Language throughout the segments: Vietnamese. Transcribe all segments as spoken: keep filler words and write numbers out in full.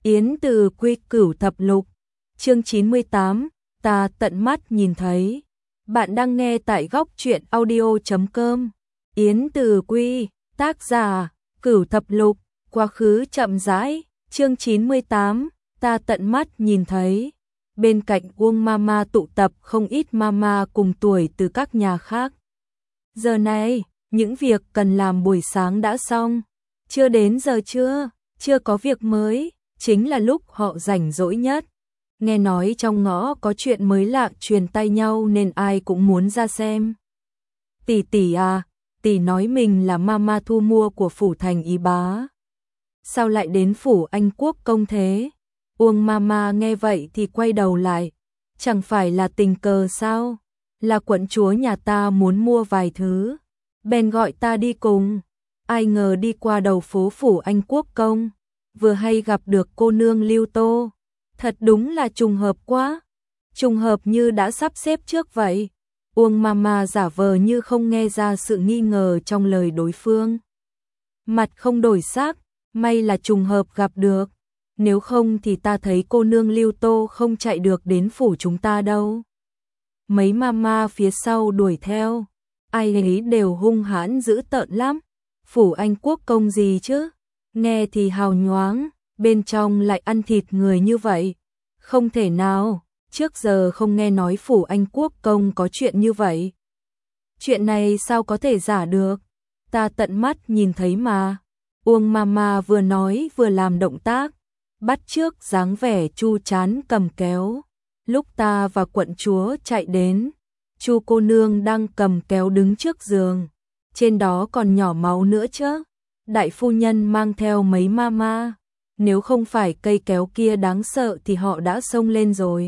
Yến Từ Quy Cửu Thập Lục, chương chín mươi tám, ta tận mắt nhìn thấy. Bạn đang nghe tại góc truyện audio chấm com. Yến Từ Quy, tác giả, Cửu Thập Lục, quá khứ chậm rãi, chương chín mươi tám, ta tận mắt nhìn thấy. Bên cạnh Uông Mama tụ tập không ít mama cùng tuổi từ các nhà khác. Giờ này, những việc cần làm buổi sáng đã xong. Chưa đến giờ trưa, chưa có việc mới, chính là lúc họ rảnh rỗi nhất. Nghe nói trong ngõ có chuyện mới lạ truyền tai nhau nên ai cũng muốn ra xem. Tỷ tỷ à, tỷ nói mình là mama thu mua của phủ thành Ý Bá. Sao lại đến phủ Anh Quốc công thế? Uông Mama nghe vậy thì quay đầu lại. Chẳng phải là tình cờ sao? Là quận chúa nhà ta muốn mua vài thứ. Bèn gọi ta đi cùng. Ai ngờ đi qua đầu phố phủ Anh Quốc công, vừa hay gặp được cô nương Lưu Tô. Thật đúng là trùng hợp quá. Trùng hợp như đã sắp xếp trước vậy. Uông Mama giả vờ như không nghe ra sự nghi ngờ trong lời đối phương. Mặt không đổi sắc, may là trùng hợp gặp được. Nếu không thì ta thấy cô nương Lưu Tô không chạy được đến phủ chúng ta đâu. Mấy mama phía sau đuổi theo, ai ấy đều hung hãn dữ tợn lắm. Phủ Anh Quốc công gì chứ? Nghe thì hào nhoáng, bên trong lại ăn thịt người như vậy. Không thể nào, trước giờ không nghe nói phủ Anh Quốc công có chuyện như vậy. Chuyện này sao có thể giả được? Ta tận mắt nhìn thấy mà. Uông Mama vừa nói vừa làm động tác, bắt chước dáng vẻ Chu chán cầm kéo. Lúc ta và quận chúa chạy đến, Chu cô nương đang cầm kéo đứng trước giường. Trên đó còn nhỏ máu nữa chứ. Đại phu nhân mang theo mấy mama. Nếu không phải cây kéo kia đáng sợ thì họ đã xông lên rồi.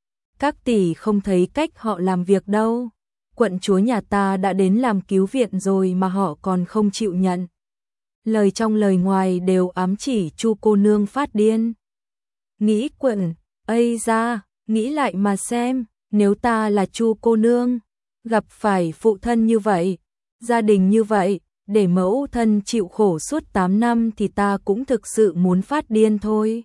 Các tỷ không thấy cách họ làm việc đâu. Quận chúa nhà ta đã đến làm cứu viện rồi mà họ còn không chịu nhận. Lời trong lời ngoài đều ám chỉ Chu cô nương phát điên. Nghĩ quận, ây ra, nghĩ lại mà xem, nếu ta là Chu cô nương, gặp phải phụ thân như vậy, gia đình như vậy, để mẫu thân chịu khổ suốt tám năm thì ta cũng thực sự muốn phát điên thôi.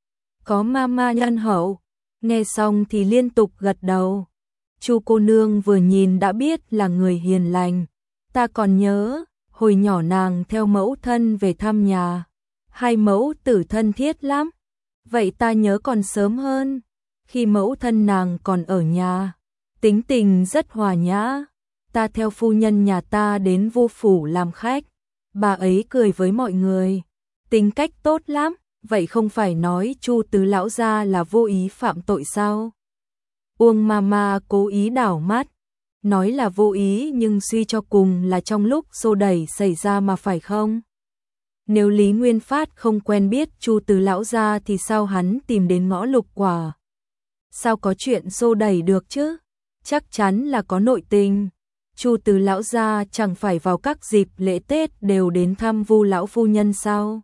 Có mama nhân hậu, nghe xong thì liên tục gật đầu. Chu cô nương vừa nhìn đã biết là người hiền lành. Ta còn nhớ, hồi nhỏ nàng theo mẫu thân về thăm nhà. Hai mẫu tử thân thiết lắm. Vậy ta nhớ còn sớm hơn, khi mẫu thân nàng còn ở nhà. Tính tình rất hòa nhã. Ta theo phu nhân nhà ta đến Vô phủ làm khách. Bà ấy cười với mọi người. Tính cách tốt lắm. Vậy không phải nói Chu tứ lão gia là vô ý phạm tội sao? Uông Mama cố ý đảo mắt. Nói là vô ý nhưng suy cho cùng là trong lúc xô đẩy xảy ra mà phải không? Nếu Lý Nguyên Phát không quen biết Chu tứ lão gia thì sao hắn tìm đến ngõ Lục Quả? Sao có chuyện xô đẩy được chứ? Chắc chắn là có nội tình. Chu tứ lão gia chẳng phải vào các dịp lễ Tết đều đến thăm Vu lão phu nhân sao?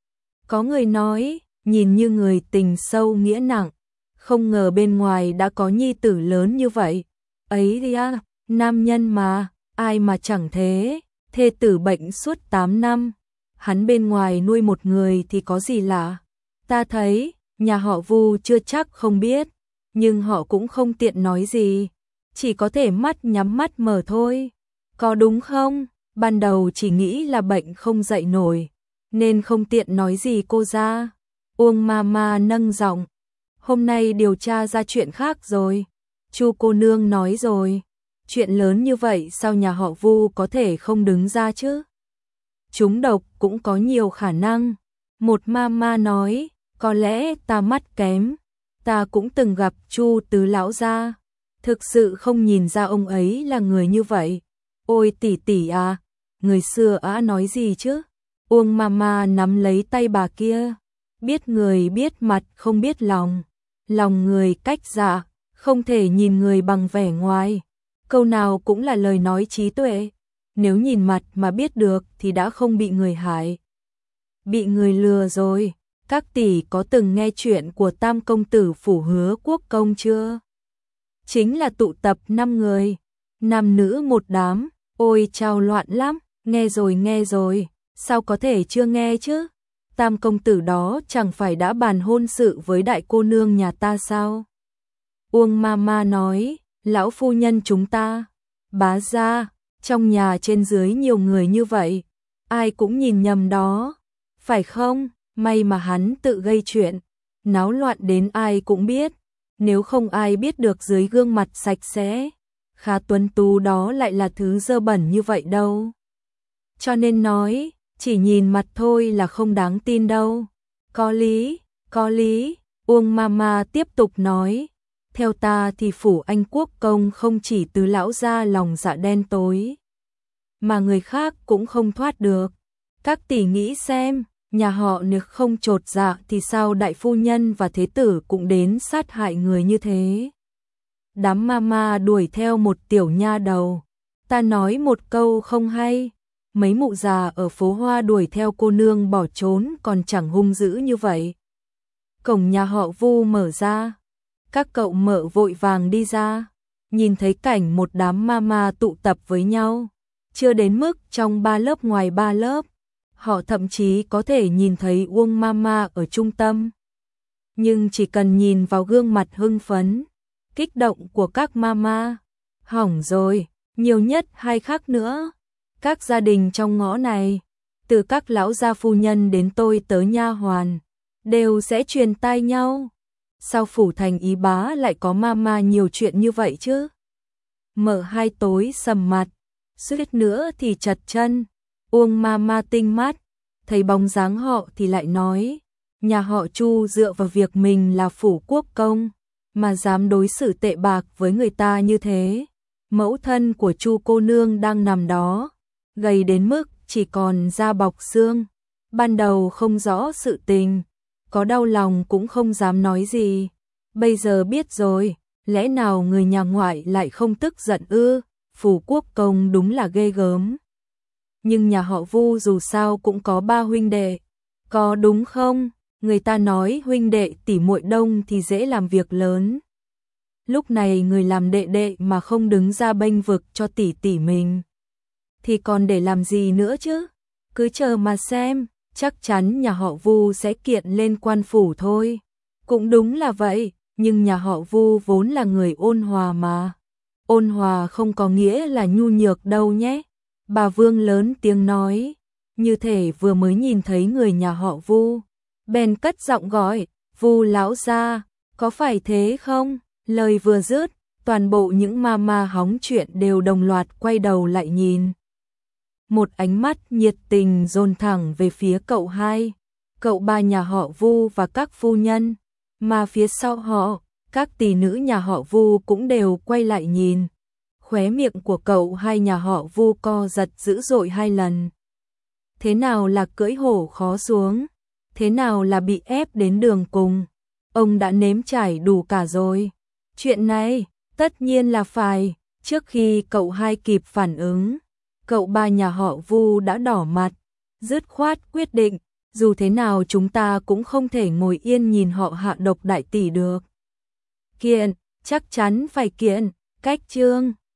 Có người nói, nhìn như người tình sâu nghĩa nặng, không ngờ bên ngoài đã có nhi tử lớn như vậy. Ấy đi à, nam nhân mà, ai mà chẳng thế, thê tử bệnh suốt tám năm, hắn bên ngoài nuôi một người thì có gì lạ. Ta thấy, nhà họ Vu chưa chắc không biết, nhưng họ cũng không tiện nói gì. Chỉ có thể mắt nhắm mắt mở thôi. Có đúng không? Ban đầu chỉ nghĩ là bệnh không dậy nổi, nên không tiện nói gì cô ra. Uông Mama nâng giọng. Hôm nay điều tra ra chuyện khác rồi. Chu cô nương nói rồi. Chuyện lớn như vậy sao nhà họ Vu có thể không đứng ra chứ? Trúng độc cũng có nhiều khả năng. Một mama nói, có lẽ ta mắt kém. Ta cũng từng gặp Chu tứ lão gia. Thực sự không nhìn ra ông ấy là người như vậy. Ôi tỷ tỷ à, người xưa á nói gì chứ? Uông Mama nắm lấy tay bà kia. Biết người biết mặt không biết lòng. Lòng người cách dạ, không thể nhìn người bằng vẻ ngoài. Câu nào cũng là lời nói trí tuệ. Nếu nhìn mặt mà biết được thì đã không bị người hại. Bị người lừa rồi. Các tỷ có từng nghe chuyện của Tam công tử phủ Hứa Quốc công chưa? Chính là tụ tập năm người, nam nữ một đám, ôi chao loạn lắm, nghe rồi nghe rồi, sao có thể chưa nghe chứ? tam công tử đó chẳng phải đã bàn hôn sự với đại cô nương nhà ta sao? Uông Mama nói, lão phu nhân chúng ta, bá gia, trong nhà trên dưới nhiều người như vậy, ai cũng nhìn nhầm đó, phải không? May mà hắn tự gây chuyện, náo loạn đến ai cũng biết, nếu không ai biết được dưới gương mặt sạch sẽ, khá tuấn tú đó lại là thứ dơ bẩn như vậy đâu. Cho nên nói, chỉ nhìn mặt thôi là không đáng tin đâu. Có lý, có lý, Uông Mama tiếp tục nói, theo ta thì phủ Anh Quốc công không chỉ từ lão gia lòng dạ đen tối, mà người khác cũng không thoát được. Các tỷ nghĩ xem, nhà họ nếu không chột dạ thì sao đại phu nhân và thế tử cũng đến sát hại người như thế. Đám mama đuổi theo một tiểu nha đầu, ta nói một câu không hay, mấy mụ già ở phố Hoa đuổi theo cô nương bỏ trốn còn chẳng hung dữ như vậy. Cổng nhà họ Vu mở ra, các cậu mợ vội vàng đi ra, nhìn thấy cảnh một đám mama tụ tập với nhau, chưa đến mức trong ba lớp ngoài ba lớp, họ thậm chí có thể nhìn thấy Uông Mama ở trung tâm. Nhưng chỉ cần nhìn vào gương mặt hưng phấn, kích động của các mama, hỏng rồi, nhiều nhất hai khắc nữa. Các gia đình trong ngõ này, từ các lão gia phu nhân đến tôi tới nha hoàn, đều sẽ truyền tai nhau. Sao phủ thành Ý Bá lại có mama nhiều chuyện như vậy chứ? Mở hai tối sầm mặt, suýt nữa thì chật chân. Uông Mama tinh mắt, thấy bóng dáng họ thì lại nói, nhà họ Chu dựa vào việc mình là phủ quốc công, mà dám đối xử tệ bạc với người ta như thế. Mẫu thân của Chu cô nương đang nằm đó, gầy đến mức chỉ còn da bọc xương, ban đầu không rõ sự tình, có đau lòng cũng không dám nói gì. Bây giờ biết rồi, lẽ nào người nhà ngoại lại không tức giận ư? Phủ quốc công đúng là ghê gớm. Nhưng nhà họ Vu dù sao cũng có ba huynh đệ, có đúng không? Người ta nói huynh đệ tỷ muội đông thì dễ làm việc lớn. Lúc này người làm đệ đệ mà không đứng ra bênh vực cho tỷ tỷ mình, thì còn để làm gì nữa chứ? Cứ chờ mà xem, chắc chắn nhà họ Vu sẽ kiện lên quan phủ thôi. Cũng đúng là vậy, nhưng nhà họ Vu vốn là người ôn hòa mà. Ôn hòa không có nghĩa là nhu nhược đâu nhé. Bà Vương lớn tiếng nói, như thể vừa mới nhìn thấy người nhà họ Vu, bèn cất giọng gọi, Vu lão gia, có phải thế không? Lời vừa dứt, toàn bộ những mama hóng chuyện đều đồng loạt quay đầu lại nhìn. Một ánh mắt nhiệt tình dồn thẳng về phía cậu hai, cậu ba nhà họ Vu và các phu nhân, mà phía sau họ, các tỷ nữ nhà họ Vu cũng đều quay lại nhìn. Khóe miệng của cậu hai nhà họ Vu co giật dữ dội hai lần. Thế nào là cưỡi hổ khó xuống? Thế nào là bị ép đến đường cùng? Ông đã nếm trải đủ cả rồi. Chuyện này, tất nhiên là phải. Trước khi cậu hai kịp phản ứng, cậu ba nhà họ Vu đã đỏ mặt, dứt khoát quyết định, dù thế nào chúng ta cũng không thể ngồi yên nhìn họ hạ độc đại tỷ được. Kiện, chắc chắn phải kiện, cách chương.